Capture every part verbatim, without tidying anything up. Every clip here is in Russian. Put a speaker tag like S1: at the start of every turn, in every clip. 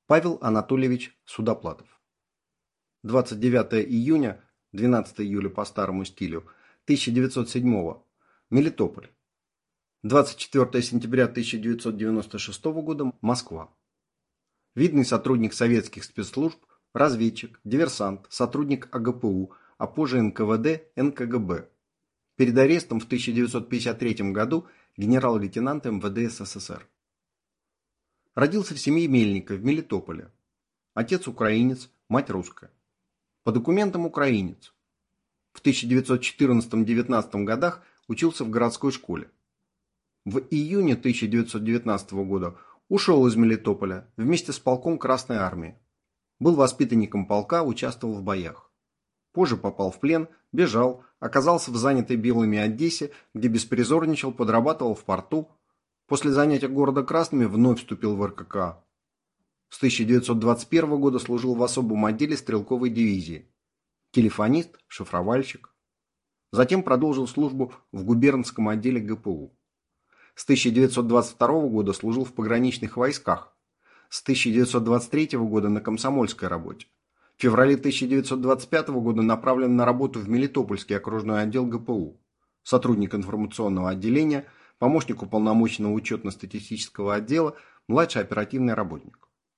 S1: Павел Анатольевич Судоплатов. двадцать девятое июня, двенадцатое июля по старому стилю, тысяча девятьсот седьмого. Мелитополь. двадцать четвёртое сентября тысяча девятьсот девяносто шестого года. Москва. Видный сотрудник советских спецслужб, разведчик, диверсант, сотрудник А Гэ Пэ У, а позже Эн Ка Вэ Дэ, Эн Ка Гэ Бэ. Перед арестом в тысяча девятьсот пятьдесят третьем году генерал-лейтенант Эм Вэ Дэ Эс Эс Эс Эр. Родился в семье Мельника в Мелитополе. Отец украинец, мать русская. По документам украинец. В тысяча девятьсот четырнадцатом — девятнадцатом годах учился в городской школе. В июне тысяча девятьсот девятнадцатого года ушел из Мелитополя вместе с полком Красной Армии. Был воспитанником полка, участвовал в боях. Позже попал в плен, бежал, оказался в занятой белыми Одессе, где беспризорничал, подрабатывал в порту. После занятия города Красными вновь вступил в Эр Ка Ка А. С тысяча девятьсот двадцать первого года служил в особом отделе стрелковой дивизии. Телефонист, шифровальщик. Затем продолжил службу в губернском отделе Гэ Пэ У. С тысяча девятьсот двадцать второго года служил в пограничных войсках. С тысяча девятьсот двадцать третьего года на комсомольской работе. В феврале тысяча девятьсот двадцать пятого года направлен на работу в Мелитопольский окружной отдел Гэ Пэ У. Сотрудник информационного отделения, помощник уполномоченного учетно-статистического отдела, младший оперативный работник.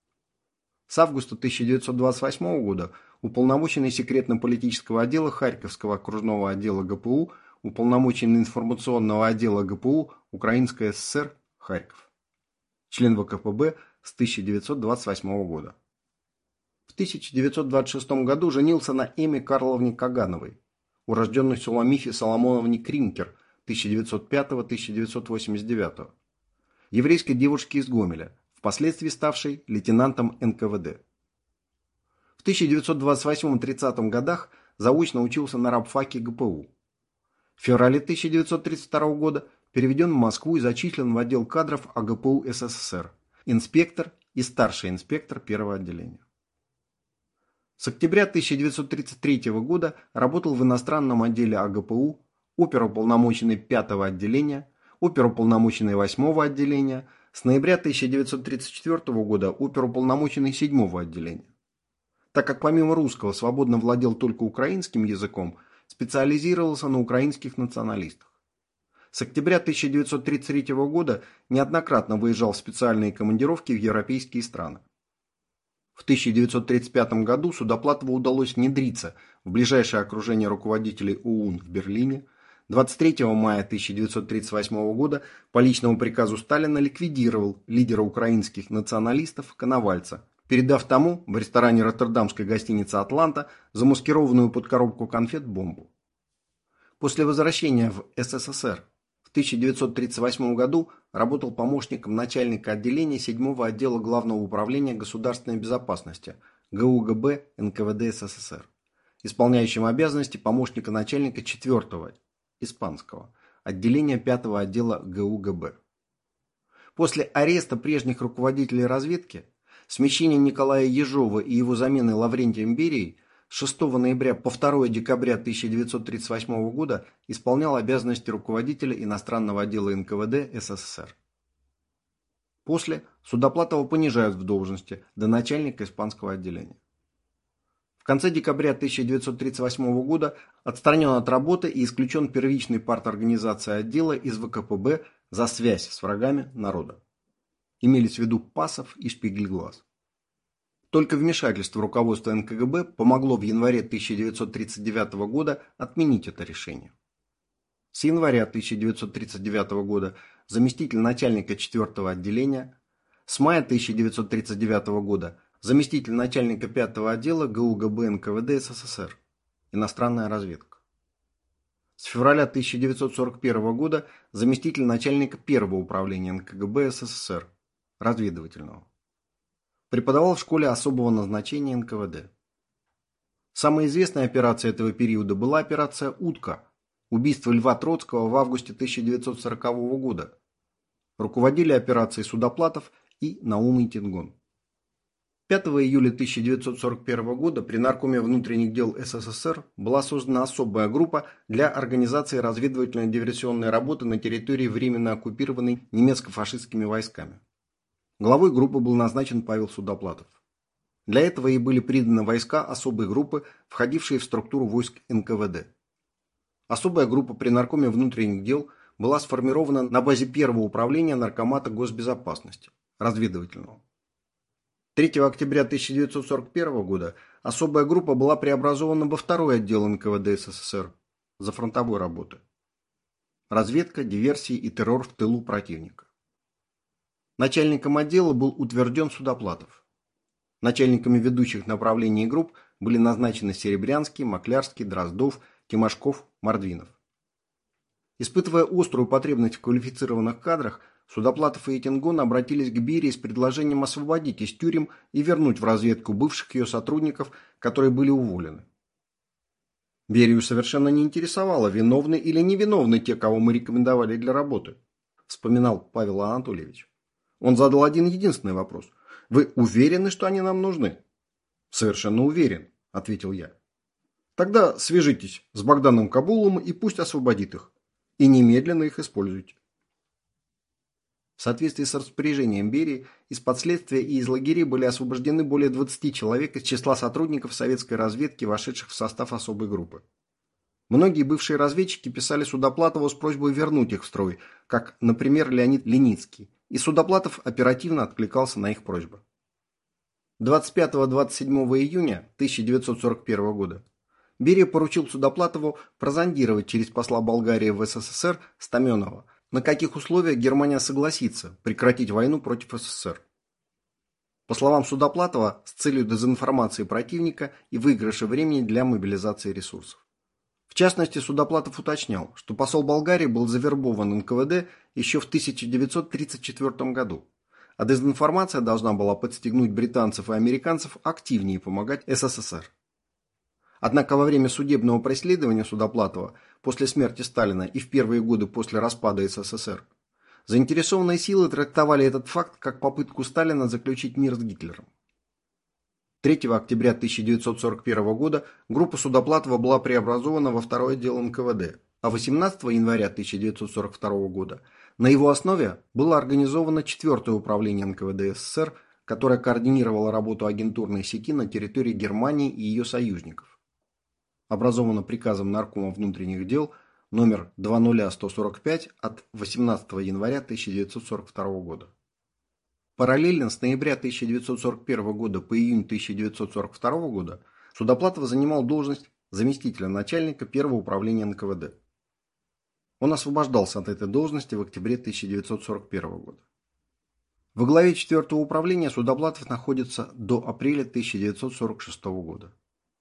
S1: С августа тысяча девятьсот двадцать восьмого года уполномоченный секретно-политического отдела Харьковского окружного отдела Гэ Пэ У, уполномоченный информационного отдела Гэ Пэ У, Украинская Эс Эс Эр, Харьков. Член вэ ка пэ бэ с тысяча девятьсот двадцать восьмого года. В тысяча девятьсот двадцать шестом году женился на Эме Карловне Кагановой, урожденной Суламифе Соломоновне Кринкер, тысяча девятьсот пятого — тысяча девятьсот восемьдесят девятого. Еврейской девушки из Гомеля, впоследствии ставшей лейтенантом Эн Ка Вэ Дэ. В тысяча девятьсот двадцать восьмом — тридцатом годах заочно учился на рабфаке Гэ Пэ У. В феврале тысяча девятьсот тридцать второго года переведен в Москву и зачислен в отдел кадров А Гэ Пэ У Эс Эс Эс Эр, инспектор и старший инспектор первого отделения. С октября тысяча девятьсот тридцать третьего года работал в иностранном отделе А Гэ Пэ У, оперуполномоченный пятого отделения, оперуполномоченный восьмого отделения, с ноября тысяча девятьсот тридцать четвёртого года оперуполномоченный седьмого отделения. Так как помимо русского свободно владел только украинским языком, специализировался на украинских националистах. С октября тысяча девятьсот тридцать третьего года неоднократно выезжал в специальные командировки в европейские страны. В тысяча девятьсот тридцать пятом году Судоплатову удалось внедриться в ближайшее окружение руководителей О У Н в Берлине. двадцать третьего мая тысяча девятьсот тридцать восьмого года по личному приказу Сталина ликвидировал лидера украинских националистов Коновальца, передав тому в ресторане роттердамской гостиницы «Атланта» замаскированную под коробку конфет бомбу. После возвращения в Эс Эс Эс Эр в тысяча девятьсот тридцать восьмом году работал помощником начальника отделения седьмого отдела Главного управления государственной безопасности Гэ У Гэ Бэ Эн Ка Вэ Дэ Эс Эс Эс Эр, исполняющим обязанности помощника начальника четвёртого испанского отделения пятого отдела Гэ У Гэ Бэ. После ареста прежних руководителей разведки, смещения Николая Ежова и его замены Лаврентием Берией, с шестого ноября по второе декабря тысяча девятьсот тридцать восьмого года исполнял обязанности руководителя иностранного отдела Эн Ка Вэ Дэ Эс Эс Эс Эр. После Судоплатова понижают в должности до начальника испанского отделения. В конце декабря тысяча девятьсот тридцать восьмого года отстранен от работы и исключен первичной парторганизацией отдела из вэ ка пэ бэ за связь с врагами народа. Имелись в виду Пасов и Шпигель-Глаз. Только вмешательство руководства Эн Ка Гэ Бэ помогло в январе тысяча девятьсот тридцать девятого года отменить это решение. С января тысяча девятьсот тридцать девятого года заместитель начальника четвёртого отделения, с мая тысяча девятьсот тридцать девятого года заместитель начальника пятого отдела Гэ У Гэ Бэ Эн Ка Вэ Дэ Эс Эс Эс Эр, иностранная разведка. С февраля тысяча девятьсот сорок первого года заместитель начальника первого управления Эн Ка Гэ Бэ Эс Эс Эс Эр, разведывательного. Преподавал в школе особого назначения Эн Ка Вэ Дэ. Самая известная операция этого периода была операция «Утка», убийство Льва Троцкого в августе тысяча девятьсот сорокового года. Руководили операцией Судоплатов и Наум Итингон. пятого июля тысяча девятьсот сорок первого года при Наркоме внутренних дел Эс Эс Эс Эр была создана особая группа для организации разведывательно-диверсионной работы на территории временно оккупированной немецко-фашистскими войсками. Главой группы был назначен Павел Судоплатов. Для этого и были приданы войска особой группы, входившие в структуру войск эн ка вэ дэ. Особая группа при Наркоме внутренних дел была сформирована на базе первого управления Наркомата госбезопасности, разведывательного. третьего октября тысяча девятьсот сорок первого года особая группа была преобразована во второй отдел эн ка вэ дэ эс эс эс эр за фронтовой работы. Разведка, диверсии и террор в тылу противника. Начальником отдела был утвержден Судоплатов. Начальниками ведущих направлений групп были назначены Серебрянский, Маклярский, Дроздов, Тимошков, Мордвинов. Испытывая острую потребность в квалифицированных кадрах, Судоплатов и Этингон обратились к Берии с предложением освободить из тюрем и вернуть в разведку бывших ее сотрудников, которые были уволены. Берию совершенно не интересовало, виновны или невиновны те, кого мы рекомендовали для работы, вспоминал Павел Анатольевич. Он задал один единственный вопрос. Вы уверены, что они нам нужны? Совершенно уверен, ответил я. Тогда свяжитесь с Богданом Кабуловым и пусть освободит их. И немедленно их используйте. В соответствии с распоряжением Берии, из-под следствия и из лагерей были освобождены более двадцати человек из числа сотрудников советской разведки, вошедших в состав особой группы. Многие бывшие разведчики писали Судоплатову с просьбой вернуть их в строй, как, например, Леонид Леницкий, и Судоплатов оперативно откликался на их просьбы. двадцать пятого — двадцать седьмого июня тысяча девятьсот сорок первого года Берия поручил Судоплатову прозондировать через посла Болгарии в эс эс эс эр Стаменова, на каких условиях Германия согласится прекратить войну против эс эс эс эр. По словам Судоплатова, с целью дезинформации противника и выигрыша времени для мобилизации ресурсов. В частности, Судоплатов уточнял, что посол Болгарии был завербован эн ка вэ дэ еще в тысяча девятьсот тридцать четвёртом году, а дезинформация должна была подстегнуть британцев и американцев активнее помогать эс эс эс эр. Однако во время судебного преследования Судоплатова после смерти Сталина и в первые годы после распада эс эс эс эр заинтересованные силы трактовали этот факт как попытку Сталина заключить мир с Гитлером. третьего октября тысяча девятьсот сорок первого года группа Судоплатова была преобразована во второй отдел эн ка вэ дэ, а восемнадцатого января тысяча девятьсот сорок второго года на его основе было организовано четвертое управление эн ка вэ дэ эс эс эс эр, которое координировало работу агентурной сети на территории Германии и ее союзников. Образовано приказом Наркома внутренних дел номер два тысячи сто сорок пять от восемнадцатого января тысяча девятьсот сорок второго года. Параллельно с ноября тысяча девятьсот сорок первого года по июнь тысяча девятьсот сорок второго года Судоплатов занимал должность заместителя начальника первого управления эн ка вэ дэ. Он освобождался от этой должности в октябре тысяча девятьсот сорок первого года. Во главе четвертого управления Судоплатов находится до апреля тысяча девятьсот сорок шестого года.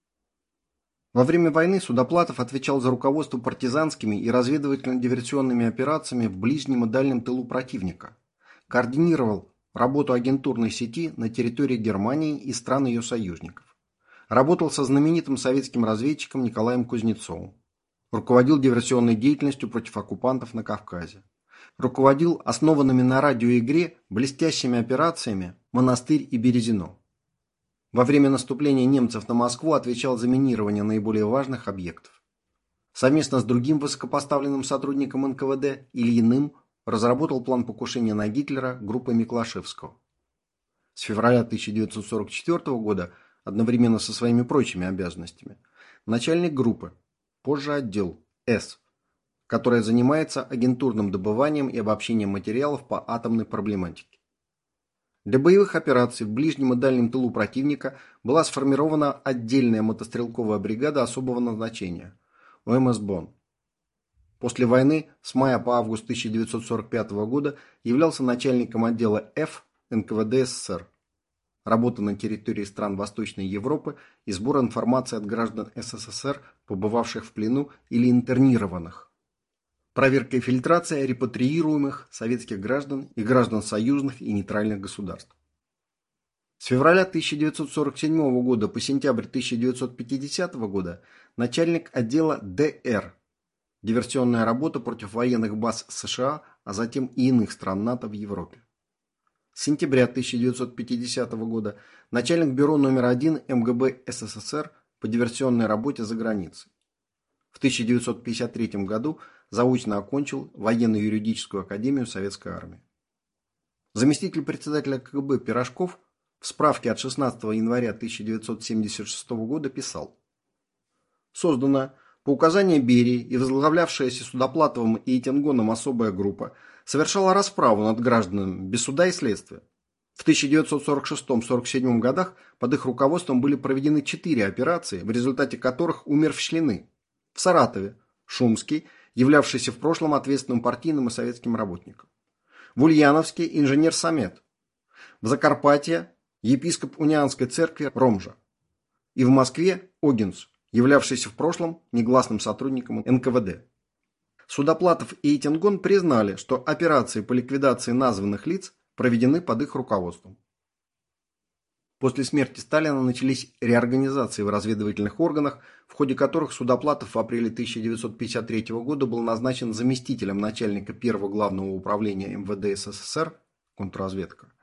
S1: Во время войны Судоплатов отвечал за руководство партизанскими и разведывательно-диверсионными операциями в ближнем и дальнем тылу противника, координировал работу агентурной сети на территории Германии и стран ее союзников, работал со знаменитым советским разведчиком Николаем Кузнецовым, руководил диверсионной деятельностью против оккупантов на Кавказе, руководил основанными на радиоигре блестящими операциями «Монастырь» и «Березино». Во время наступления немцев на Москву отвечал за минирование наиболее важных объектов. Совместно с другим высокопоставленным сотрудником эн ка вэ дэ Ильиным разработал план покушения на Гитлера группой Миклашевского. С февраля тысяча девятьсот сорок четвёртого года, одновременно со своими прочими обязанностями, начальник группы, позже отдел С, которая занимается агентурным добыванием и обобщением материалов по атомной проблематике. Для боевых операций в ближнем и дальнем тылу противника была сформирована отдельная мотострелковая бригада особого назначения – о эм эс Бонн. После войны с мая по август тысяча девятьсот сорок пятого года являлся начальником отдела F эн ка вэ дэ эс эс эс эр. Работа на территории стран Восточной Европы и сбор информации от граждан эс эс эс эр, побывавших в плену или интернированных. Проверка и фильтрация репатриируемых советских граждан и граждан союзных и нейтральных государств. С февраля тысяча девятьсот сорок седьмого года по сентябрь тысяча девятьсот пятидесятого года начальник отдела дэ эр, диверсионная работа против военных баз США, а затем и иных стран НАТО в Европе. С сентября тысяча девятьсот пятидесятого года начальник бюро номер один эм гэ бэ эс эс эс эр по диверсионной работе за границей. В тысяча девятьсот пятьдесят третьем году заочно окончил военно-юридическую академию Советской армии. Заместитель председателя ка гэ бэ Пирожков в справке от шестнадцатого января тысяча девятьсот семьдесят шестого года писал: «Создана по указанию Берии и возглавлявшаяся Судоплатовым и Этингоном особая группа совершала расправу над гражданами без суда и следствия. В тысяча девятьсот сорок шестом — сорок седьмом годах под их руководством были проведены четыре операции, в результате которых умерщвлены: в Саратове – Шумский, являвшийся в прошлом ответственным партийным и советским работником; в Ульяновске – инженер Самет; в Закарпатье – епископ Унианской церкви Ромжа; и в Москве – Огинц, являвшийся в прошлом негласным сотрудником эн ка вэ дэ. Судоплатов и Этингон признали, что операции по ликвидации названных лиц проведены под их руководством. После смерти Сталина начались реорганизации в разведывательных органах, в ходе которых Судоплатов в апреле тысяча девятьсот пятьдесят третьего года был назначен заместителем начальника первого главного управления эм вэ дэ эс эс эс эр «Контрразведка».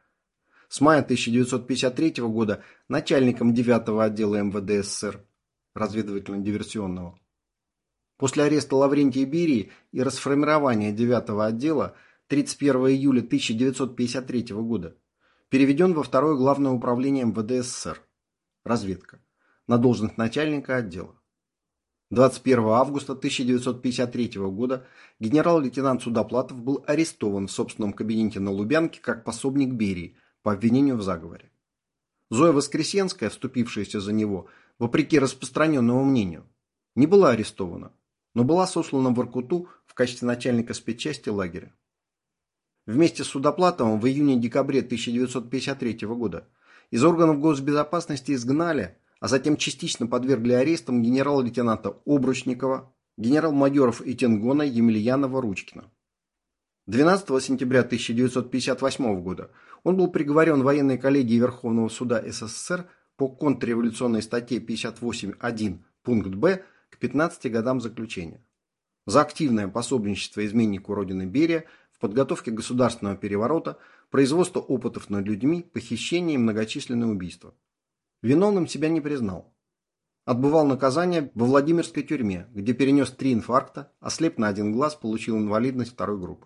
S1: С мая тысяча девятьсот пятьдесят третьего года начальником девятого отдела эм вэ дэ эс эс эр разведывательно-диверсионного. После ареста Лаврентия Берии и расформирования девятого отдела тридцать первого июля тысяча девятьсот пятьдесят третьего года переведен во второе главное управление эм вэ дэ эс эс эр разведка на должность начальника отдела. двадцать первого августа тысяча девятьсот пятьдесят третьего года генерал-лейтенант Судоплатов был арестован в собственном кабинете на Лубянке как пособник Берии по обвинению в заговоре. Зоя Воскресенская, вступившаяся за него, вопреки распространенному мнению, не была арестована, но была сослана в Воркуту в качестве начальника спецчасти лагеря. Вместе с Судоплатовым в июне-декабре тысяча девятьсот пятьдесят третьего года из органов госбезопасности изгнали, а затем частично подвергли арестам генерал-лейтенанта Обручникова, генерал-майоров Этингона, Емельянова, Ручкина. двенадцатого сентября тысяча девятьсот пятьдесят восьмого года он был приговорен военной коллегией Верховного суда эс эс эс эр по контрреволюционной статье пятьдесят восемь точка один пункт Б к пятнадцати годам заключения за активное пособничество изменнику Родины Берия в подготовке государственного переворота, производство опытов над людьми, похищение и многочисленные убийства. Виновным себя не признал. Отбывал наказание во Владимирской тюрьме, где перенес три инфаркта, ослеп на один глаз, получил инвалидность второй группы.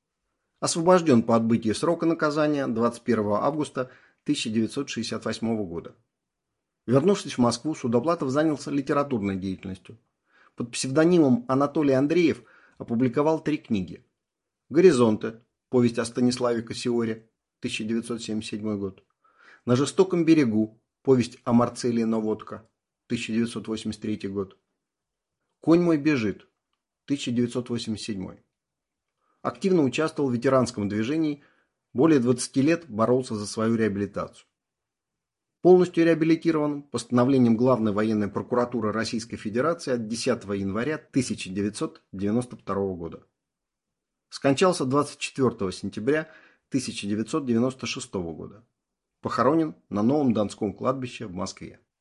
S1: Освобожден по отбытии срока наказания двадцать первого августа тысяча девятьсот шестьдесят восьмого года. Вернувшись в Москву, Судоплатов занялся литературной деятельностью. Под псевдонимом Анатолий Андреев опубликовал три книги: «Горизонты», повесть о Станиславе Кассиоре, тысяча девятьсот семьдесят седьмой год; «На жестоком берегу», повесть о Марцелии Новодко, тысяча девятьсот восемьдесят третий год; «Конь мой бежит», тысяча девятьсот восемьдесят седьмой. Активно участвовал в ветеранском движении, более двадцати лет боролся за свою реабилитацию. Полностью реабилитирован постановлением Главной военной прокуратуры Российской Федерации от десятого января тысяча девятьсот девяносто второго года. Скончался двадцать четвёртого сентября тысяча девятьсот девяносто шестого года. Похоронен на Новом Донском кладбище в Москве.